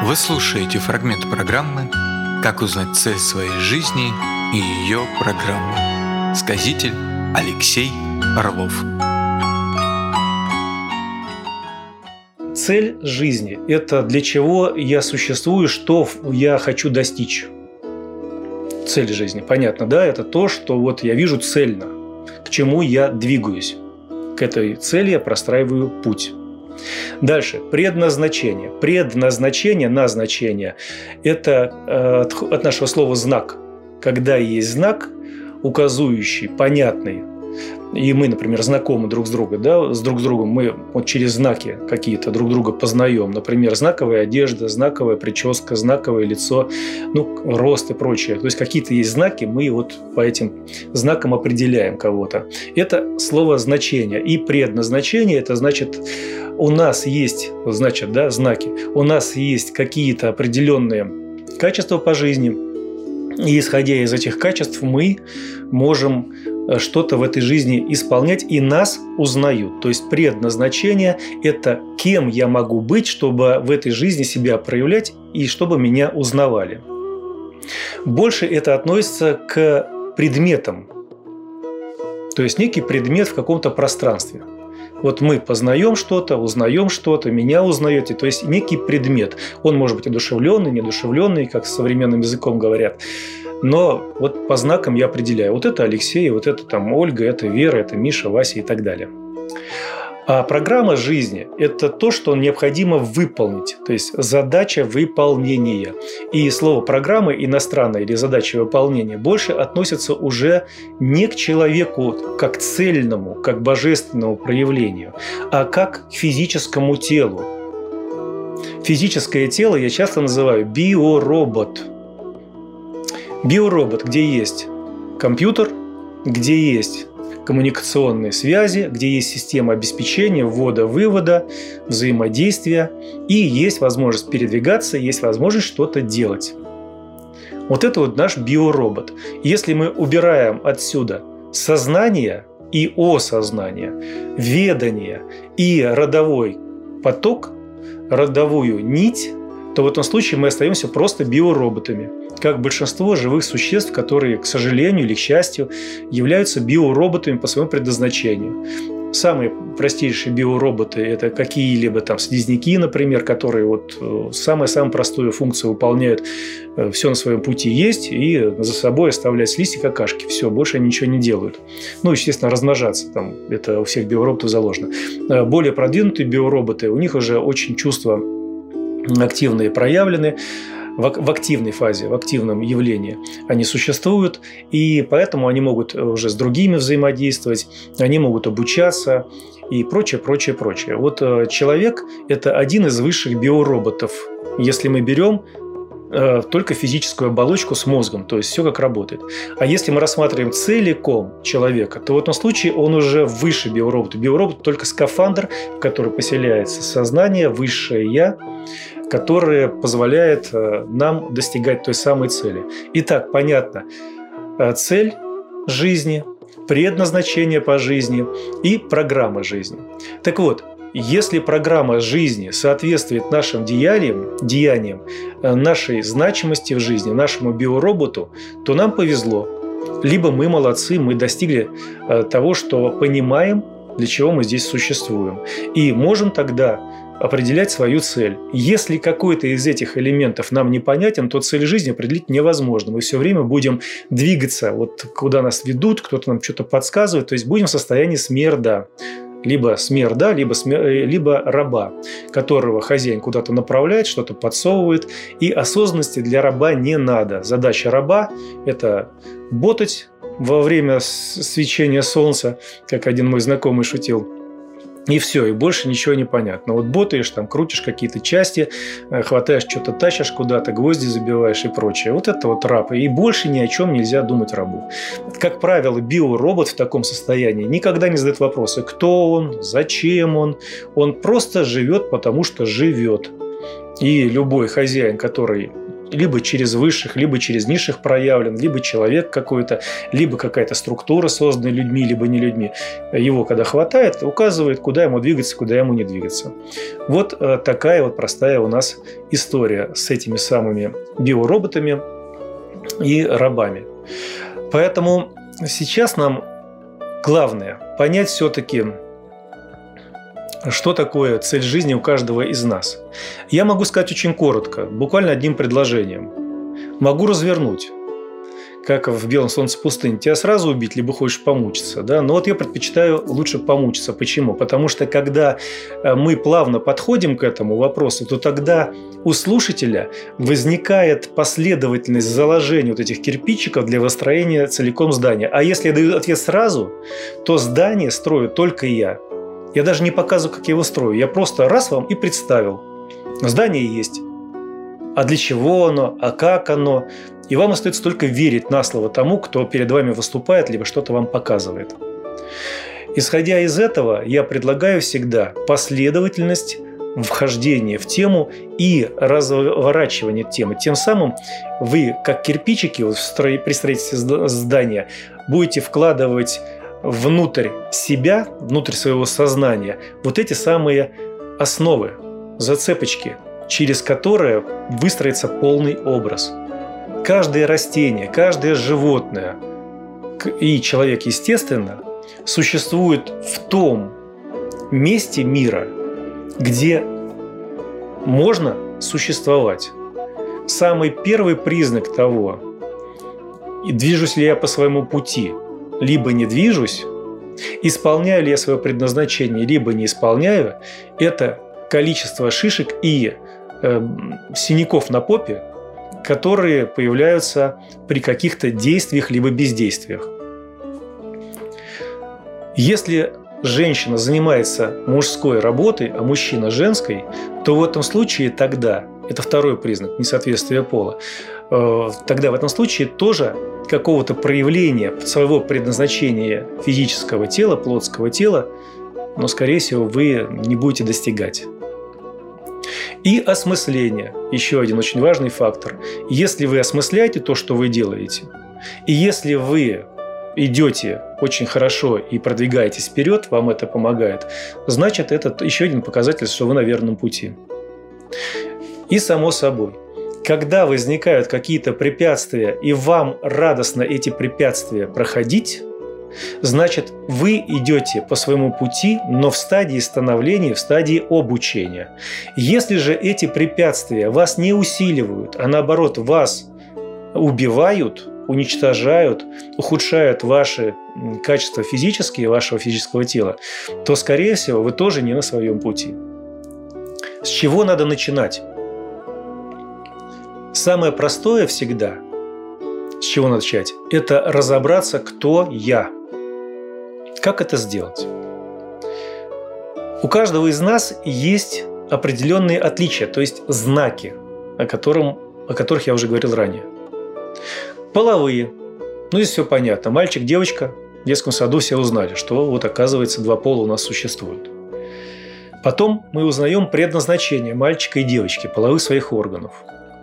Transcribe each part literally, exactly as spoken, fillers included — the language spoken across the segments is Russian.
Вы слушаете фрагмент программы «Как узнать цель своей жизни и ее программу». Сказитель Алексей Орлов. Цель жизни – это для чего я существую, что я хочу достичь. Цель жизни, понятно, да? Это то, что вот я вижу цельно, к чему я двигаюсь. К этой цели я простраиваю путь. Дальше. Предназначение. Предназначение, назначение – это э, от, от нашего слова «знак». Когда есть знак, указывающий, понятный, и мы, например, знакомы друг с другом, да, с друг с другом, мы вот через знаки какие-то друг друга познаем. Например, знаковая одежда, знаковая прическа, знаковое лицо, ну, рост и прочее. То есть какие-то есть знаки, мы вот по этим знакам определяем кого-то. Это слово «значение». И предназначение – это значит, у нас есть, значит, да, знаки, у нас есть какие-то определенные качества по жизни, и исходя из этих качеств мы можем что-то в этой жизни исполнять, и нас узнают. То есть предназначение – это кем я могу быть, чтобы в этой жизни себя проявлять и чтобы меня узнавали. Больше это относится к предметам. То есть некий предмет в каком-то пространстве. Вот мы познаем что-то, узнаем что-то, меня узнаете, то есть некий предмет. Он может быть одушевленный, неодушевленный, как современным языком говорят. Но вот по знакам я определяю. Вот это Алексей, вот это там Ольга, это Вера, это Миша, Вася и так далее. А программа жизни – это то, что необходимо выполнить, то есть задача выполнения. И слово «программа» иностранная или задача выполнения больше относится уже не к человеку как цельному, как божественному проявлению, а как к физическому телу. Физическое тело я часто называю биоробот. Биоробот, где есть компьютер, где есть коммуникационные связи, где есть система обеспечения, ввода-вывода, взаимодействия, и есть возможность передвигаться, есть возможность что-то делать. Вот это вот наш биоробот. Если мы убираем отсюда сознание и осознание, ведание и родовой поток, родовую нить, то в этом случае мы остаемся просто биороботами, как большинство живых существ, которые, к сожалению или к счастью, являются биороботами по своему предназначению. Самые простейшие биороботы – это какие-либо там слизняки, например, которые вот самую-самую простую функцию выполняют, все на своем пути есть, и за собой оставляют слизь и какашки. Все, больше они ничего не делают. Ну, естественно, размножаться, там, это у всех биороботов заложено. Более продвинутые биороботы, у них уже очень чувства активные проявлены, в активной фазе, в активном явлении они существуют, и поэтому они могут уже с другими взаимодействовать, они могут обучаться и прочее, прочее, прочее. Вот человек – это один из высших биороботов, если мы берем только физическую оболочку с мозгом, то есть все как работает. А если мы рассматриваем целиком человека, то в этом случае он уже выше биоробота. Биоробот – только скафандр, в который поселяется сознание, высшее «я», которое позволяет нам достигать той самой цели. Итак, понятно, цель жизни, предназначение по жизни и программа жизни. Так вот, если программа жизни соответствует нашим деяниям, деяниям, нашей значимости в жизни, нашему биороботу, то нам повезло. Либо мы молодцы, мы достигли того, что понимаем, для чего мы здесь существуем. И можем тогда определять свою цель. Если какой-то из этих элементов нам непонятен, то цель жизни определить невозможно. Мы все время будем двигаться, вот куда нас ведут, кто-то нам что-то подсказывает, то есть будем в состоянии смерда. Либо смерда, либо, смер... либо раба, которого хозяин куда-то направляет, что-то подсовывает. И осознанности для раба не надо. Задача раба – это ботать во время свечения солнца, как один мой знакомый шутил. И все, и больше ничего не понятно. Вот ботаешь, там крутишь какие-то части, хватаешь что-то, тащишь куда-то, гвозди забиваешь и прочее. Вот это вот раб. И больше ни о чем нельзя думать рабу. Как правило, биоробот в таком состоянии никогда не задает вопросы, кто он, зачем он. Он просто живет, потому что живет. И любой хозяин, который либо через высших, либо через низших проявлен, либо человек какой-то, либо какая-то структура, созданная людьми, либо не людьми. Его, когда хватает, указывает, куда ему двигаться, куда ему не двигаться. Вот такая вот простая у нас история с этими самыми биороботами и рабами. Поэтому сейчас нам главное понять все-таки, что такое цель жизни у каждого из нас. Я могу сказать очень коротко, буквально одним предложением. Могу развернуть, как в «Белом солнце пустыни». Тебя сразу убить, либо хочешь помучиться. Да? Но вот я предпочитаю лучше помучиться. Почему? Потому что когда мы плавно подходим к этому вопросу, то тогда у слушателя возникает последовательность заложения вот этих кирпичиков для выстроения целиком здания. А если я даю ответ сразу, то здание строю только я. Я даже не показываю, как я его строю. Я просто раз вам и представил. Здание есть. А для чего оно? А как оно? И вам остается только верить на слово тому, кто перед вами выступает, либо что-то вам показывает. Исходя из этого, я предлагаю всегда последовательность вхождения в тему и разворачивания темы. Тем самым вы, как кирпичики при строительстве здания, будете вкладывать внутрь себя, внутрь своего сознания вот эти самые основы, зацепочки, через которые выстроится полный образ. Каждое растение, каждое животное и человек, естественно, существует в том месте мира, где можно существовать. Самый первый признак того, движусь ли я по своему пути, либо не движусь, исполняю ли я свое предназначение, либо не исполняю, это количество шишек и э, синяков на попе, которые появляются при каких-то действиях либо бездействиях. Если женщина занимается мужской работой, а мужчина женской, то в этом случае тогда, это второй признак несоответствия пола, тогда в этом случае тоже какого-то проявления своего предназначения физического тела, плотского тела, но, скорее всего, вы не будете достигать. И осмысление – еще один очень важный фактор. Если вы осмысляете то, что вы делаете, и если вы идете очень хорошо и продвигаетесь вперед, вам это помогает, значит, это еще один показатель, что вы на верном пути. И само собой, когда возникают какие-то препятствия, и вам радостно эти препятствия проходить, значит, вы идете по своему пути, но в стадии становления, в стадии обучения. Если же эти препятствия вас не усиливают, а наоборот вас убивают, уничтожают, ухудшают ваши качества физические, вашего физического тела, то, скорее всего, вы тоже не на своем пути. С чего надо начинать? Самое простое всегда, с чего начать, это разобраться, кто я. Как это сделать? У каждого из нас есть определенные отличия, то есть знаки, о, котором, о которых я уже говорил ранее. Половые. Ну, здесь все понятно. Мальчик, девочка. В детском саду все узнали, что вот, оказывается, два пола у нас существуют. Потом мы узнаем предназначение мальчика и девочки, половых своих органов.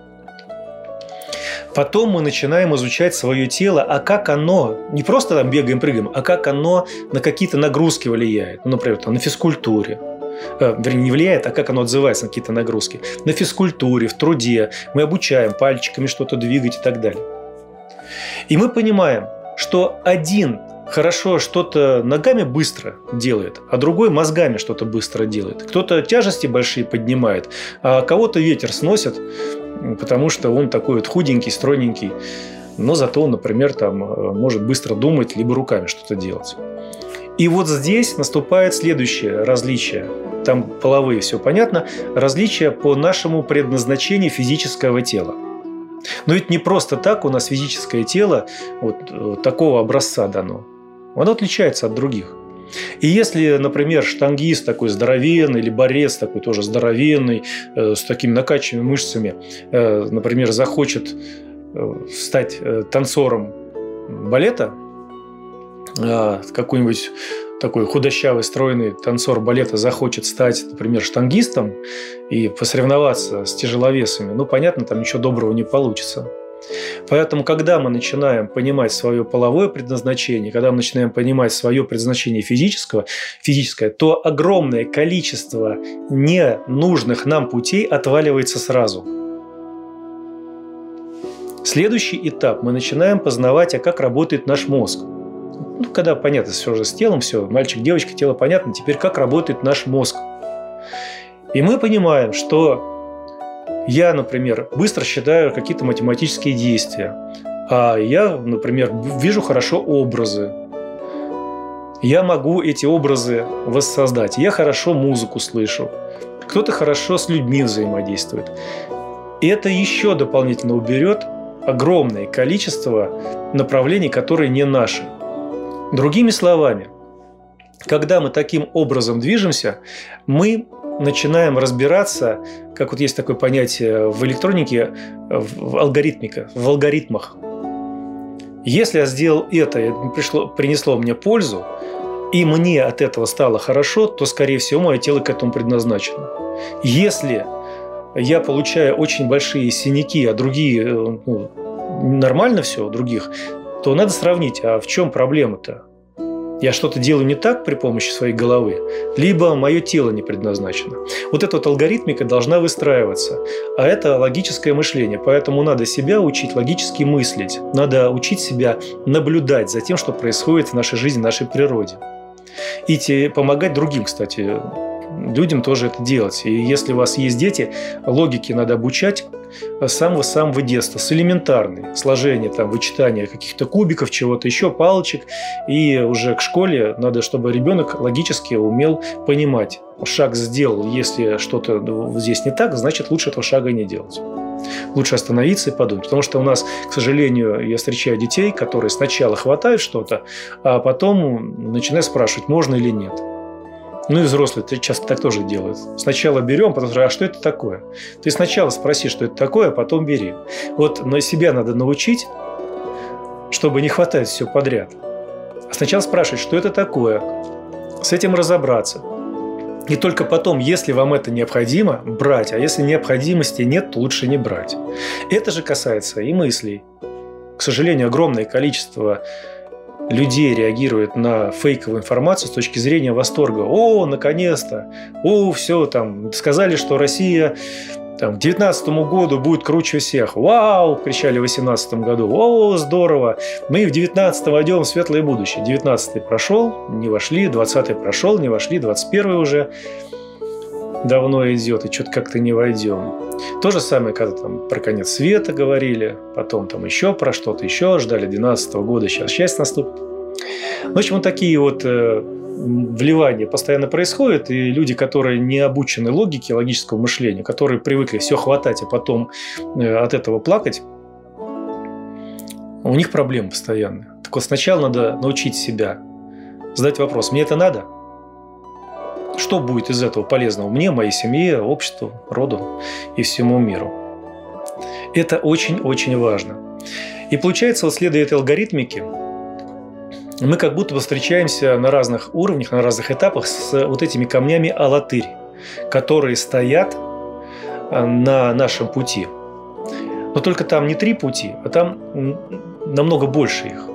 Потом мы начинаем изучать свое тело, а как оно, не просто там бегаем-прыгаем, а как оно на какие-то нагрузки влияет. Ну, например, там, на физкультуре. Э, вернее, не влияет, а как оно отзывается на какие-то нагрузки. На физкультуре, в труде. Мы обучаем пальчиками что-то двигать и так далее. И мы понимаем, что один хорошо что-то ногами быстро делает, а другой мозгами что-то быстро делает. Кто-то тяжести большие поднимает, а кого-то ветер сносит, потому что он такой вот худенький, стройненький, но зато он, например, там, может быстро думать, либо руками что-то делать. И вот здесь наступает следующее различие. Там половые, все понятно. Различие по нашему предназначению физического тела. Но ведь не просто так у нас физическое тело вот такого образца дано. Оно отличается от других. И если, например, штангист такой здоровенный, или борец такой тоже здоровенный, э, с такими накачанными мышцами, э, например, захочет э, стать э, танцором балета, э, какой-нибудь такой худощавый, стройный танцор балета захочет стать, например, штангистом и посоревноваться с тяжеловесами, ну, понятно, там ничего доброго не получится. Поэтому, когда мы начинаем понимать свое половое предназначение, когда мы начинаем понимать свое предназначение физического, физическое, то огромное количество ненужных нам путей отваливается сразу. Следующий этап. Мы начинаем познавать, а как работает наш мозг. Ну, когда понятно все же с телом, все, мальчик, девочка, тело понятно, теперь как работает наш мозг. И мы понимаем, что я, например, быстро считаю какие-то математические действия, а я, например, вижу хорошо образы. Я могу эти образы воссоздать. Я хорошо музыку слышу. Кто-то хорошо с людьми взаимодействует. И это еще дополнительно уберет огромное количество направлений, которые не наши. Другими словами, когда мы таким образом движемся, мы начинаем разбираться, как вот есть такое понятие в электронике, в алгоритмика, в алгоритмах. Если я сделал это, и это пришло, принесло мне пользу, и мне от этого стало хорошо, то, скорее всего, мое тело к этому предназначено. Если я получаю очень большие синяки, а другие, ну, нормально все у других, то надо сравнить, а в чем проблема-то? Я что-то делаю не так при помощи своей головы, либо мое тело не предназначено. Вот эта вот алгоритмика должна выстраиваться, а это логическое мышление. Поэтому надо себя учить логически мыслить, надо учить себя наблюдать за тем, что происходит в нашей жизни, в нашей природе. И те, помогать другим, кстати, людям тоже это делать. И если у вас есть дети, логике надо обучать с самого-самого детства, с элементарной, сложения, там, вычитания каких-то кубиков, чего-то еще, палочек. И уже к школе надо, чтобы ребенок логически умел понимать. Шаг сделал, если что-то здесь не так, значит, лучше этого шага не делать. Лучше остановиться и подумать. Потому что у нас, к сожалению, я встречаю детей, которые сначала хватают что-то, а потом начинают спрашивать, можно или нет. Ну и взрослые часто так тоже делают. Сначала берем, потом спрашиваем, а что это такое? Ты сначала спроси, что это такое, а потом бери. Вот на себя надо научить, чтобы не хватать все подряд. А сначала спрашивать, что это такое, с этим разобраться. И только потом, если вам это необходимо, брать. А если необходимости нет, то лучше не брать. Это же касается и мыслей. К сожалению, огромное количество людей реагирует на фейковую информацию с точки зрения восторга. О, наконец-то! О, все, там, сказали, что Россия там, к девятнадцатому году будет круче всех. Вау! Кричали в восемнадцатом году. О, здорово! Мы в девятнадцатом войдем в светлое будущее. девятнадцатый прошел, не вошли. двадцатый прошел, не вошли. двадцать первый уже давно идет, и что-то как-то не войдем. То же самое, когда там про конец света говорили, потом там еще про что-то еще, ждали двенадцатого года, сейчас счастье наступит. В общем, вот такие вот э, вливания постоянно происходят, и люди, которые не обучены логике, логическому мышлению, которые привыкли все хватать, а потом э, от этого плакать, у них проблемы постоянные. Так вот, сначала надо научить себя задать вопрос, мне это надо? Что будет из этого полезного мне, моей семье, обществу, роду и всему миру? Это очень-очень важно. И получается, вот следуя этой алгоритмике, мы как будто бы встречаемся на разных уровнях, на разных этапах с вот этими камнями алатырь, которые стоят на нашем пути. Но только там не три пути, а там намного больше их.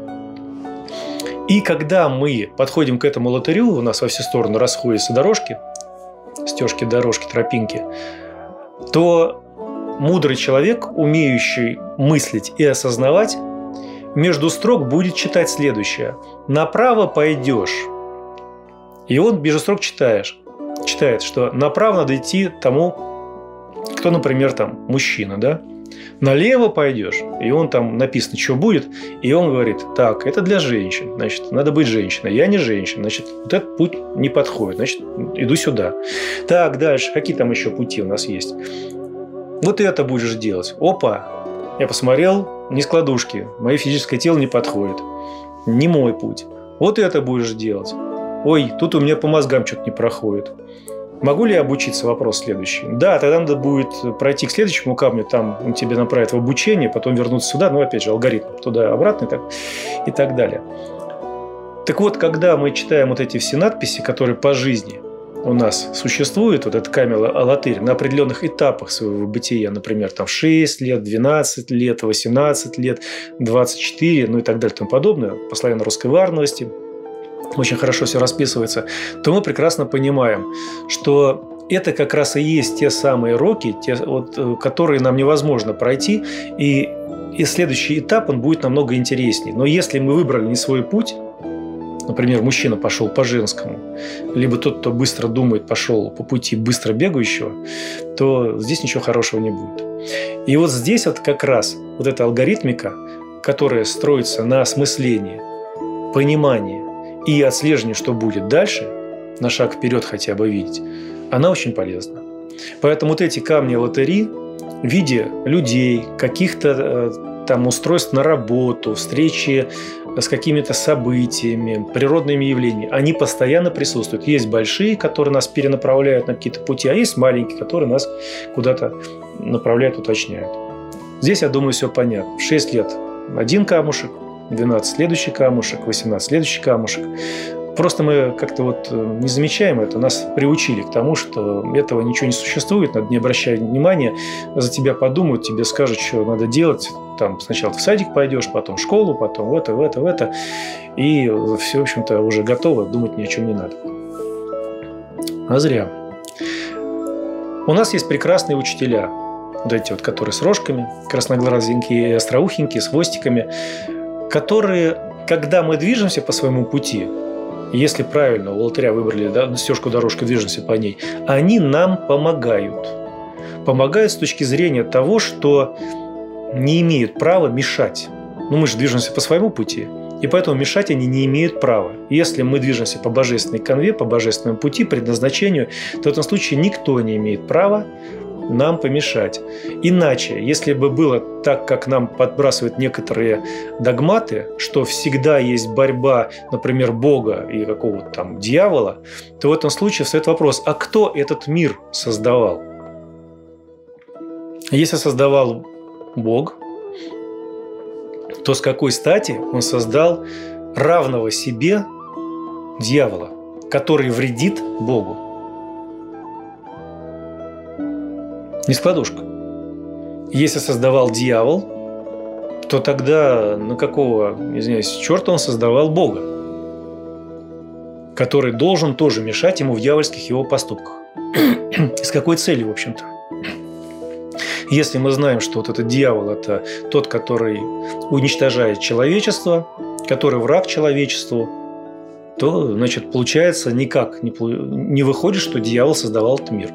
И когда мы подходим к этому лотарю, у нас во все стороны расходятся дорожки, стежки, дорожки, тропинки, то мудрый человек, умеющий мыслить и осознавать, между строк будет читать следующее. Направо пойдешь. И он между строк читаешь, читает, что направо надо идти тому, кто, например, там мужчина, да? Налево пойдешь, и он там написано, что будет, и он говорит, так, это для женщин, значит, надо быть женщиной, я не женщина, значит, вот этот путь не подходит, значит, иду сюда. Так, дальше, какие там еще пути у нас есть? Вот это будешь делать. Опа, я посмотрел, не складушки, мое физическое тело не подходит, не мой путь. Вот это будешь делать. Ой, тут у меня по мозгам что-то не проходит. Могу ли я обучиться? Вопрос следующий. Да, тогда надо будет пройти к следующему камню, там он тебе направит в обучение, потом вернуться сюда, ну, опять же, алгоритм туда-обратно и так, и так далее. Так вот, когда мы читаем вот эти все надписи, которые по жизни у нас существует, вот этот камел-алатырь, на определенных этапах своего бытия, например, там шесть лет, двенадцать лет, восемнадцать лет, двадцать четыре, ну и так далее и тому подобное, по славяно-русской варновости, очень хорошо все расписывается, то мы прекрасно понимаем, что это как раз и есть те самые роки, те, вот, которые нам невозможно пройти, и, и следующий этап, он будет намного интереснее. Но если мы выбрали не свой путь, например, мужчина пошел по женскому, либо тот, кто быстро думает, пошел по пути быстро бегающего, то здесь ничего хорошего не будет. И вот здесь вот как раз вот эта алгоритмика, которая строится на осмыслении, понимании и отслеживании, что будет дальше, на шаг вперед хотя бы видеть, она очень полезна. Поэтому вот эти камни-лотереи в виде людей, каких-то там устройств на работу, встречи с какими-то событиями, природными явлениями, они постоянно присутствуют. Есть большие, которые нас перенаправляют на какие-то пути, а есть маленькие, которые нас куда-то направляют, уточняют. Здесь, я думаю, все понятно. В шесть лет один камушек, в двенадцать следующий камушек, в восемнадцать следующий камушек. Просто мы как-то вот не замечаем это, нас приучили к тому, что этого ничего не существует, надо не обращать внимания, за тебя подумают, тебе скажут, что надо делать. Там сначала в садик пойдешь, потом в школу, потом в это, в это, в это. И все, в общем-то, уже готово, думать ни о чем не надо. А зря. У нас есть прекрасные учителя, вот эти вот, которые с рожками, красноглазенькие, остроухенькие, с хвостиками, которые, когда мы движемся по своему пути, если правильно у алтаря выбрали, да, стежку-дорожку, движемся по ней, они нам помогают. Помогают с точки зрения того, что не имеют права мешать. Ну, мы же движемся по своему пути, и поэтому мешать они не имеют права. Если мы движемся по божественной канве, по божественному пути, предназначению, то в этом случае никто не имеет права нам помешать. Иначе, если бы было так, как нам подбрасывают некоторые догматы, что всегда есть борьба, например, Бога и какого-то там дьявола, то в этом случае встает вопрос, а кто этот мир создавал? Если создавал Бог, то с какой стати он создал равного себе дьявола, который вредит Богу? Нескладушка. Если создавал дьявол, то тогда на какого, извиняюсь, черта он создавал Бога, который должен тоже мешать ему в дьявольских его поступках? С какой целью, в общем-то? Если мы знаем, что вот этот дьявол – это тот, который уничтожает человечество, который враг человечеству, то, значит, получается, никак не, не выходит, что дьявол создавал этот мир.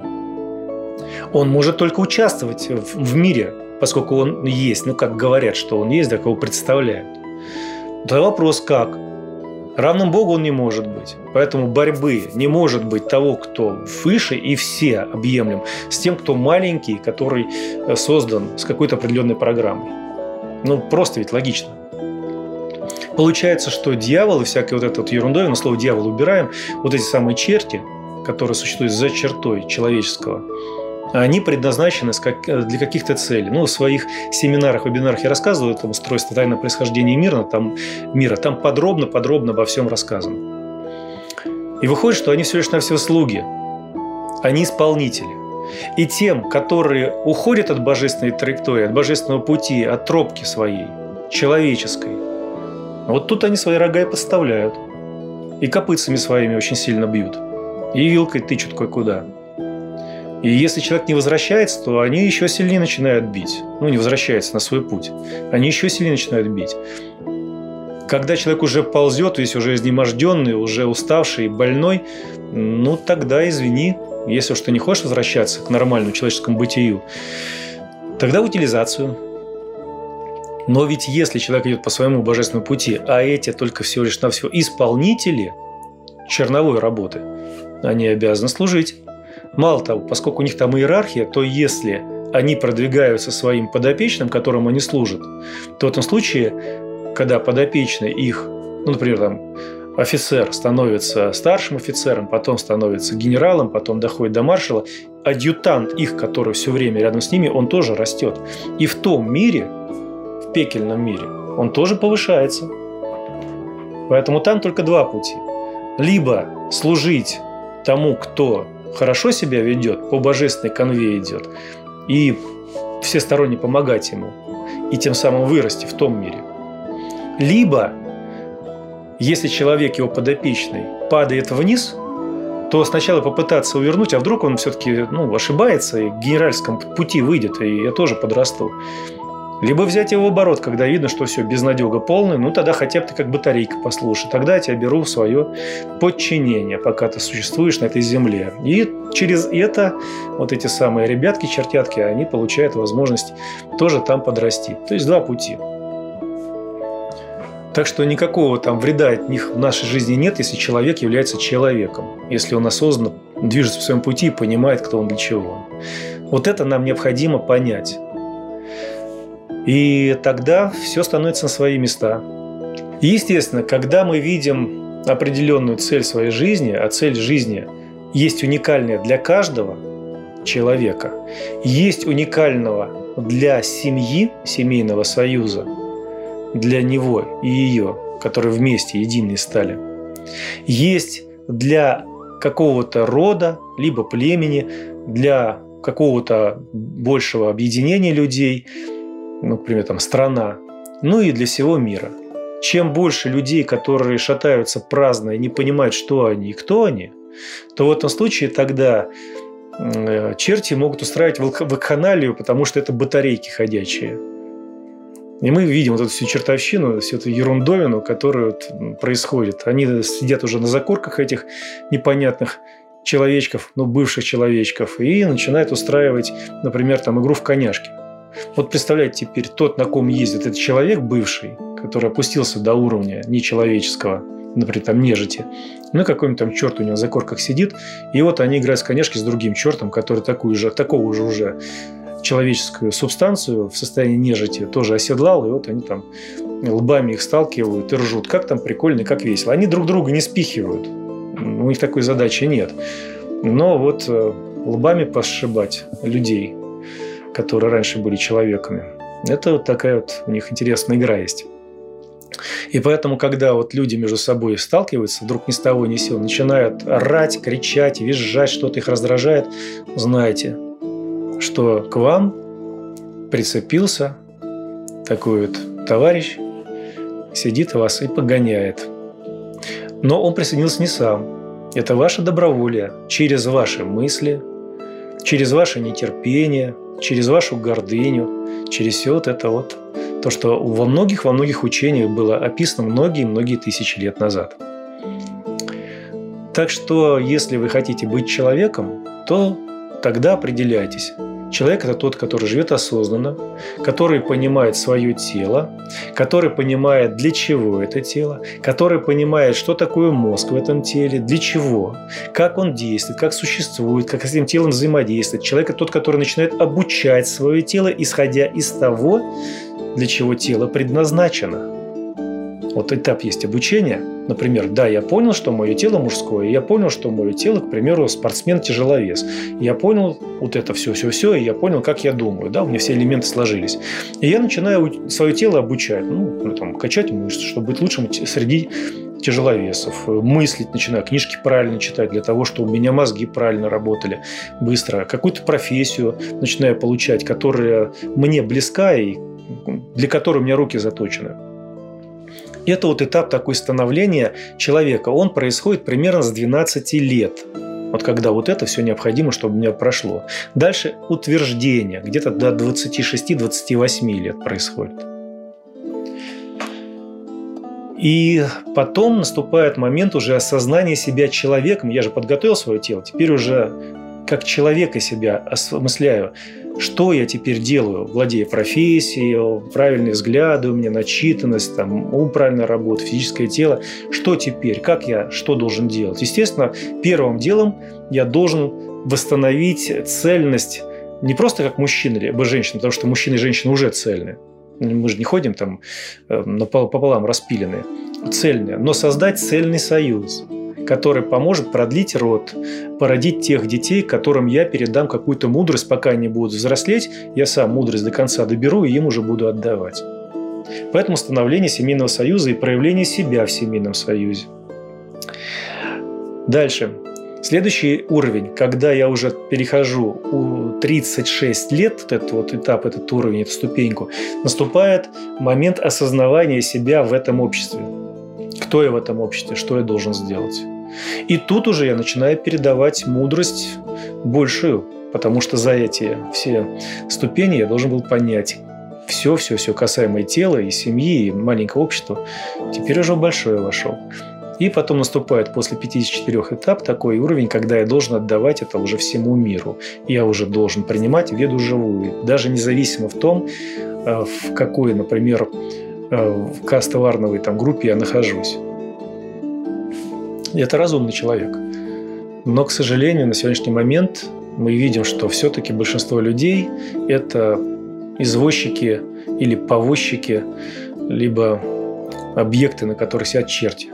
Он может только участвовать в, в мире, поскольку он есть, ну, как говорят, что он есть, так его представляют. Да вопрос как? Равным Богу он не может быть. Поэтому борьбы не может быть того, кто выше, и все объемлем, с тем, кто маленький, который создан с какой-то определенной программой. Ну, просто ведь логично. Получается, что дьявол и всякой вот этой вот ерундой, на слово дьявол убираем, вот эти самые черти, которые существуют за чертой человеческого, они предназначены для каких-то целей. Ну, в своих семинарах, вебинарах я рассказываю о устройстве тайного происхождения мира, там, мира. Там подробно-подробно обо всем рассказано. И выходит, что они всего лишь навсего слуги. Они исполнители. И тем, которые уходят от божественной траектории, от божественного пути, от тропки своей, человеческой, вот тут они свои рога и подставляют. И копытцами своими очень сильно бьют. И вилкой тычут кое-куда. И если человек не возвращается, то они еще сильнее начинают бить. Ну, не возвращается на свой путь. Они еще сильнее начинают бить. Когда человек уже ползет, весь уже изнеможденный, уже уставший, больной, ну, тогда извини, если уж ты не хочешь возвращаться к нормальному человеческому бытию, тогда в утилизацию. Но ведь если человек идет по своему божественному пути, а эти только всего лишь навсего исполнители черновой работы, они обязаны служить. Мало того, поскольку у них там иерархия, то если они продвигаются своим подопечным, которым они служат, то в этом случае, когда подопечный их, ну, например, там, офицер становится старшим офицером, потом становится генералом, потом доходит до маршала, адъютант их, который все время рядом с ними, он тоже растет. И в том мире, в пекельном мире, он тоже повышается. Поэтому там только два пути. Либо служить тому, кто хорошо себя ведет, по божественной канве идет, и всесторонне помогать ему, и тем самым вырасти в том мире. Либо, если человек, его подопечный, падает вниз, то сначала попытаться увернуть, а вдруг он все-таки ну, ошибается и к генеральскому пути выйдет, и я тоже подрасту. Либо взять его в оборот, когда видно, что все, безнадега полная, ну тогда хотя бы ты как батарейка послушай, тогда я тебя беру в свое подчинение, пока ты существуешь на этой земле. И через это вот эти самые ребятки, чертятки, они получают возможность тоже там подрасти. То есть два пути. Так что никакого там вреда от них в нашей жизни нет, если человек является человеком, если он осознанно движется по своему пути и понимает, кто он для чего. Вот это нам необходимо понять. И тогда все становится на свои места. И, естественно, когда мы видим определенную цель своей жизни, а цель жизни есть уникальная для каждого человека, есть уникального для семьи, семейного союза, для него и ее, которые вместе единые стали, есть для какого-то рода, либо племени, для какого-то большего объединения людей, ну, например, там, страна, ну и для всего мира. Чем больше людей, которые шатаются праздно и не понимают, что они и кто они, то в этом случае тогда черти могут устраивать вакханалию, потому что это батарейки ходячие. И мы видим вот эту всю чертовщину, всю эту ерундовину, которая вот происходит. Они сидят уже на закорках этих непонятных человечков, ну, бывших человечков, и начинают устраивать, например, там, игру в коняшки. Вот представляете теперь, тот, на ком ездит этот человек бывший, который опустился до уровня нечеловеческого, например, там нежити, ну, какой-нибудь там черт у него за корках сидит, и вот они играют в коняшки с другим чертом, который такую же, такого же уже человеческую субстанцию в состоянии нежити тоже оседлал, и вот они там лбами их сталкивают и ржут. Как там прикольно и как весело. Они друг друга не спихивают. У них такой задачи нет. Но вот лбами посшибать людей, которые раньше были человеками, это вот такая вот у них интересная игра есть. И поэтому, когда вот люди между собой сталкиваются, вдруг ни с того ни с сего начинают орать, кричать, визжать, что-то их раздражает, знайте, что к вам прицепился такой вот товарищ, сидит вас и погоняет. Но он присоединился не сам. Это ваше доброволие через ваши мысли, через ваше нетерпение, через вашу гордыню, через все вот это вот. То, что во многих, во многих учениях было описано многие-многие тысячи лет назад. Так что, если вы хотите быть человеком, то тогда определяйтесь. Человек – это тот, который живет осознанно, который понимает свое тело, который понимает, для чего это тело, который понимает, что такое мозг в этом теле, для чего, как он действует, как существует, как с этим телом взаимодействует. Человек – это тот, который начинает обучать свое тело, исходя из того, для чего тело предназначено. Вот этап есть обучения. Например, да, я понял, что мое тело мужское, я понял, что мое тело, к примеру, спортсмен-тяжеловес. Я понял вот это все-все-все, и я понял, как я думаю. Да, у меня все элементы сложились. И я начинаю свое тело обучать, ну, там, качать мышцы, чтобы быть лучшим среди тяжеловесов. Мыслить начинаю, книжки правильно читать, для того, чтобы у меня мозги правильно работали быстро. Какую-то профессию начинаю получать, которая мне близка и для которой у меня руки заточены. Это вот этап такой становления человека. Он происходит примерно с двенадцати лет. Вот когда вот это все необходимо, чтобы у меня прошло. Дальше утверждение. Где-то до двадцати шести - двадцати восьми лет происходит. И потом наступает момент уже осознания себя человеком. Я же подготовил свое тело. Теперь уже как человека себя осмысляю. Что я теперь делаю, владея профессией, правильные взгляды, у меня начитанность, там, ум правильно работает, физическое тело. Что теперь? Как я что должен делать? Естественно, первым делом я должен восстановить цельность не просто как мужчина либо женщина, потому что мужчина и женщина уже цельные. Мы же не ходим там пополам распиленные, цельные, но создать цельный союз, который поможет продлить род, породить тех детей, которым я передам какую-то мудрость, пока они будут взрослеть, я сам мудрость до конца доберу и им уже буду отдавать. Поэтому становление семейного союза и проявление себя в семейном союзе. Дальше. Следующий уровень, когда я уже перехожу у тридцать шесть лет, вот этот вот этап, этот уровень, эту ступеньку, наступает момент осознавания себя в этом обществе. Кто я в этом обществе, что я должен сделать. И тут уже я начинаю передавать мудрость большую, потому что за эти все ступени я должен был понять все-все-все касаемое тела и семьи, и маленького общества. Теперь уже в большое вошел. И потом наступает после пятидесяти четырёх этап такой уровень, когда я должен отдавать это уже всему миру. Я уже должен принимать веду живую, даже независимо в том, в какой, например, в кастоварновой там группе я нахожусь. Это разумный человек. Но, к сожалению, на сегодняшний момент мы видим, что все-таки большинство людей – это извозчики или повозчики, либо объекты, на которых сидят черти.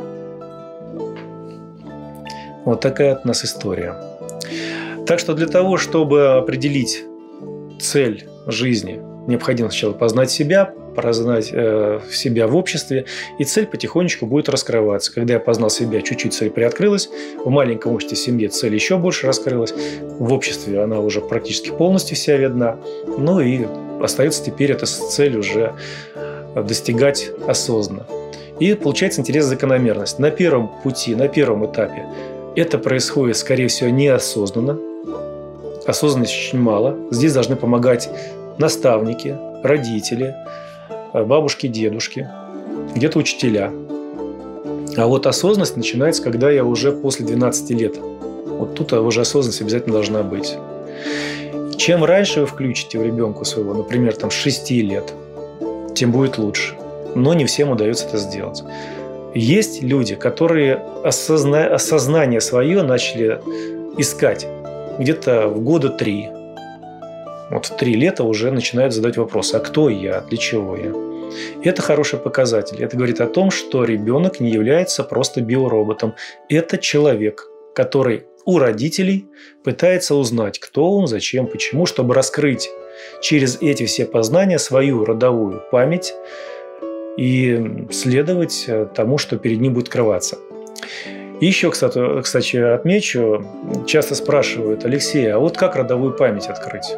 Вот такая от нас история. Так что для того, чтобы определить цель жизни, необходимо сначала познать себя, познать э, себя в обществе, и цель потихонечку будет раскрываться. Когда я познал себя, чуть-чуть цель приоткрылась, в маленьком обществе, в семье цель еще больше раскрылась, в обществе она уже практически полностью вся видна, ну и остается теперь эта цель уже достигать осознанно. И получается интересная закономерность. На первом пути, на первом этапе это происходит, скорее всего, неосознанно. Осознанности очень мало. Здесь должны помогать наставники, родители, бабушки, дедушки, где-то учителя. А вот осознанность начинается, когда я уже после двенадцати лет. Вот тут уже осознанность обязательно должна быть. Чем раньше вы включите в ребенка своего, например, там, с шести лет, тем будет лучше. Но не всем удается это сделать. Есть люди, которые осозна... осознание свое начали искать где-то в года три. Вот в три лета уже начинают задать вопрос: а кто я, для чего я? И это хороший показатель. Это говорит о том, что ребенок не является просто биороботом. Это человек, который у родителей пытается узнать, кто он, зачем, почему, чтобы раскрыть через эти все познания свою родовую память и следовать тому, что перед ним будет открываться. И еще, кстати, кстати, отмечу, часто спрашивают: Алексей, а вот как родовую память открыть?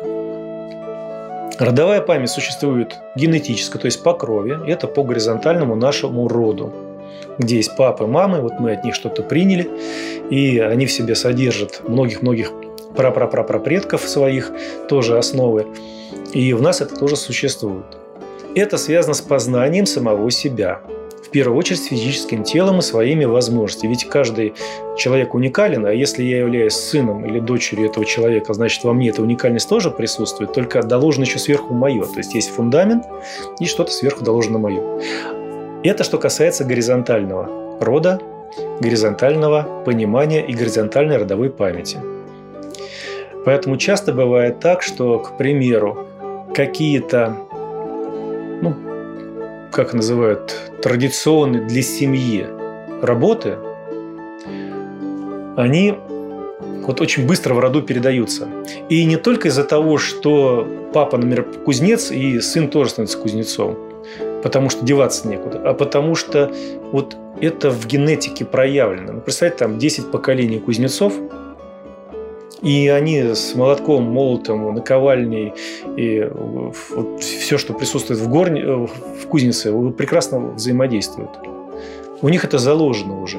Родовая память существует генетически, то есть по крови. Это по горизонтальному нашему роду, где есть папы, мамы, вот мы от них что-то приняли, и они в себе содержат многих-многих прапрапрапредков своих, тоже основы, и в нас это тоже существует. Это связано с познанием самого себя. В первую очередь с физическим телом и своими возможностями. Ведь каждый человек уникален, а если я являюсь сыном или дочерью этого человека, значит, во мне эта уникальность тоже присутствует, только доложено еще сверху мое. То есть есть фундамент и что-то сверху доложено мое. Это что касается горизонтального рода, горизонтального понимания и горизонтальной родовой памяти. Поэтому часто бывает так, что, к примеру, какие-то, ну, как называют, традиционные для семьи работы, они вот очень быстро в роду передаются. И не только из-за того, что папа, например, кузнец, и сын тоже становится кузнецом, потому что деваться некуда, а потому что вот это в генетике проявлено. Ну, представьте, там десять поколений кузнецов, и они с молотком, молотом, наковальней и вот все, что присутствует в, горне, в кузнице, прекрасно взаимодействуют. У них это заложено уже.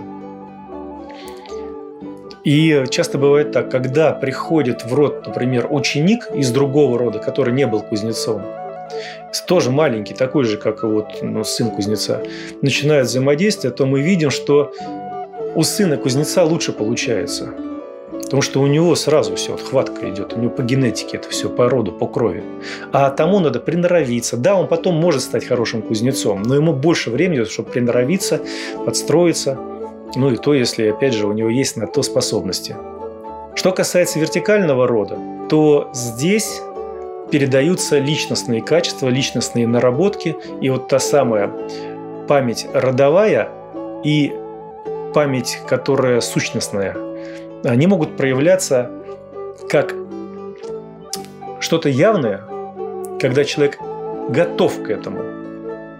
И часто бывает так, когда приходит в род, например, ученик из другого рода, который не был кузнецом, тоже маленький, такой же, как и вот, ну, сын кузнеца, начинает взаимодействие, то мы видим, что у сына кузнеца лучше получается. Потому что у него сразу все, хватка идет, у него по генетике это все, по роду, по крови. А тому надо приноровиться. Да, он потом может стать хорошим кузнецом, но ему больше времени, чтобы приноровиться, подстроиться. Ну и то, если, опять же, у него есть на то способности. Что касается вертикального рода, то здесь передаются личностные качества, личностные наработки. И вот та самая память родовая и память, которая сущностная, они могут проявляться как что-то явное, когда человек готов к этому.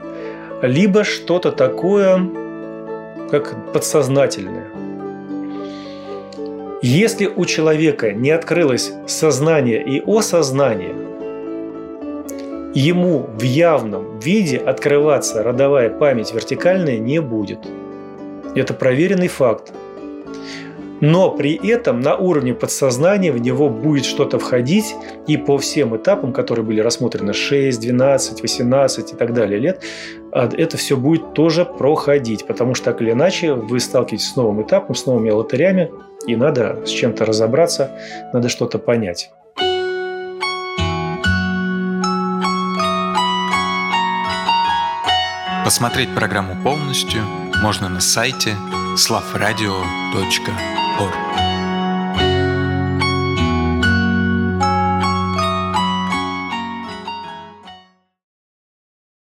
либо что-то такое, как подсознательное. Если у человека не открылось сознание и осознание, ему в явном виде открываться родовая память вертикальная не будет. Это проверенный факт. Но при этом на уровне подсознания в него будет что-то входить, и по всем этапам, которые были рассмотрены шесть, двенадцать, восемнадцать и так далее лет, это все будет тоже проходить, потому что так или иначе вы сталкиваетесь с новым этапом, с новыми алтарями, и надо с чем-то разобраться, надо что-то понять. Посмотреть программу полностью можно на сайте славрадио точка орг.